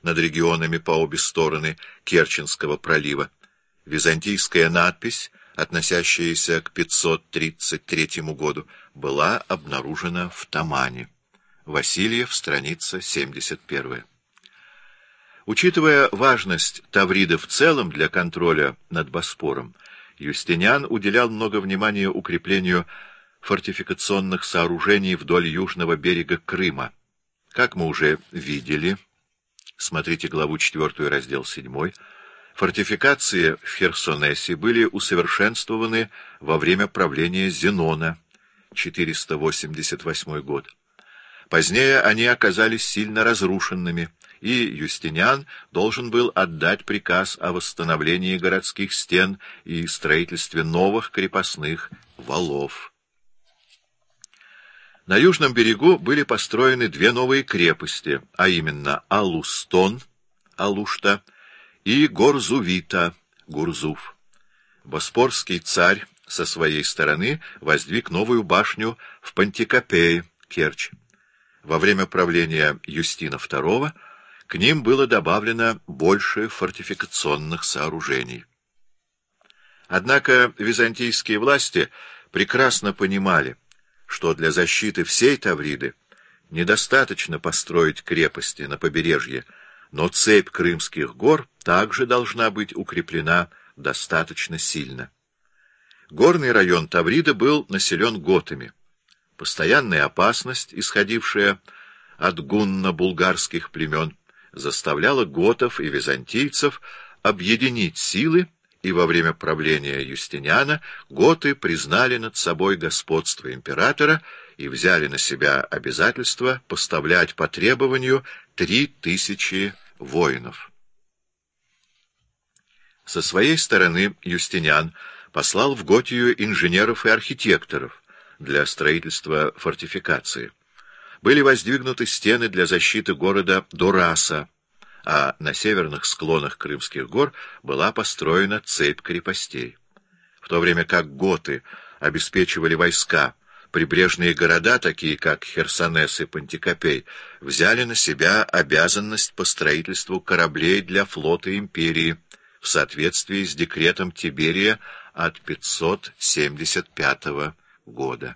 над регионами по обе стороны Керченского пролива. Византийская надпись, относящаяся к 533 году, была обнаружена в Тамане. Васильев, страница 71. Учитывая важность Тавриды в целом для контроля над Босфором, Юстиниан уделял много внимания укреплению фортификационных сооружений вдоль южного берега Крыма. Как мы уже видели, смотрите главу 4, раздел 7, фортификации в Херсонесе были усовершенствованы во время правления Зенона, 488 год. Позднее они оказались сильно разрушенными, и Юстиниан должен был отдать приказ о восстановлении городских стен и строительстве новых крепостных валов. На южном берегу были построены две новые крепости, а именно Алустон, Алушта, и Горзувита, Гурзуф. Боспорский царь со своей стороны воздвиг новую башню в Пантикопее, Керчь. Во время правления Юстина II к ним было добавлено больше фортификационных сооружений. Однако византийские власти прекрасно понимали, что для защиты всей Тавриды недостаточно построить крепости на побережье, но цепь Крымских гор также должна быть укреплена достаточно сильно. Горный район Тавриды был населен готами. Постоянная опасность, исходившая от гунно-булгарских племен, заставляла готов и византийцев объединить силы, и во время правления Юстиниана готы признали над собой господство императора и взяли на себя обязательство поставлять по требованию 3000 воинов. Со своей стороны Юстиниан послал в Готию инженеров и архитекторов для строительства фортификации. Были воздвигнуты стены для защиты города Дураса, а на северных склонах Крымских гор была построена цепь крепостей. В то время как готы обеспечивали войска, прибрежные города, такие как Херсонес и Пантикопей, взяли на себя обязанность по строительству кораблей для флота империи в соответствии с декретом Тиберия от 575 года.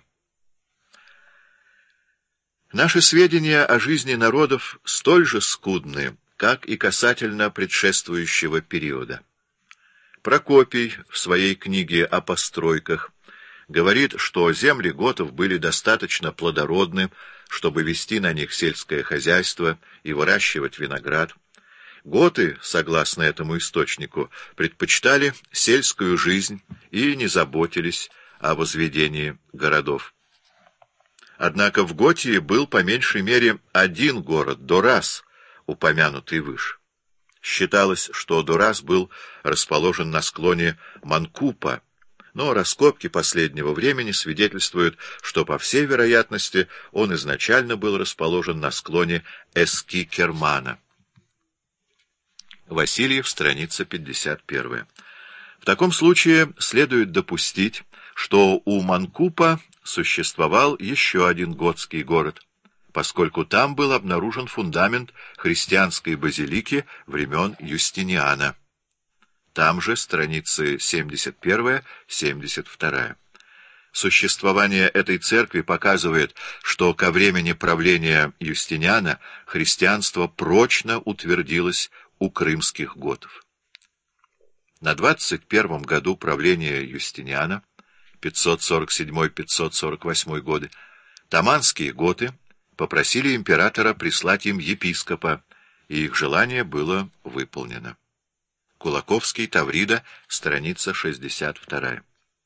Наши сведения о жизни народов столь же скудны, как и касательно предшествующего периода. Прокопий в своей книге о постройках говорит, что земли готов были достаточно плодородны, чтобы вести на них сельское хозяйство и выращивать виноград. Готы, согласно этому источнику, предпочитали сельскую жизнь и не заботились о возведении городов. Однако в Готии был по меньшей мере один город, Дорас, упомянутый выше. Считалось, что Дорас был расположен на склоне Манкупа, но раскопки последнего времени свидетельствуют, что, по всей вероятности, он изначально был расположен на склоне Эски-Кермана. Васильев, страница 51. В таком случае следует допустить, что у Манкупа существовал еще один готский город, поскольку там был обнаружен фундамент христианской базилики времен Юстиниана. Там же страницы 71-72. Существование этой церкви показывает, что ко времени правления Юстиниана христианство прочно утвердилось у крымских готов. На 21 году правления Юстиниана, 547-548 годы, таманские готы попросили императора прислать им епископа, и их желание было выполнено. Кулаковский, Таврида, страница 62.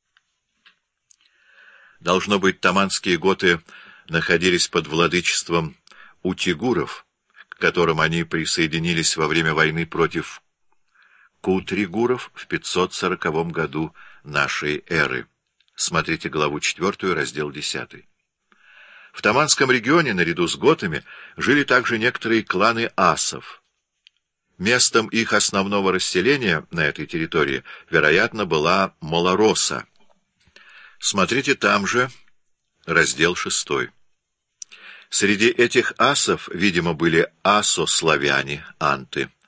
Должно быть, таманские готы находились под владычеством утигуров, к которым они присоединились во время войны против кутригуров в 540 году нашей эры. Смотрите главу 4, раздел 10. В таманском регионе наряду с готами жили также некоторые кланы асов. Местом их основного расселения на этой территории, вероятно, была Малороса. Смотрите там же раздел 6. Среди этих асов, видимо, были асославяне, анты,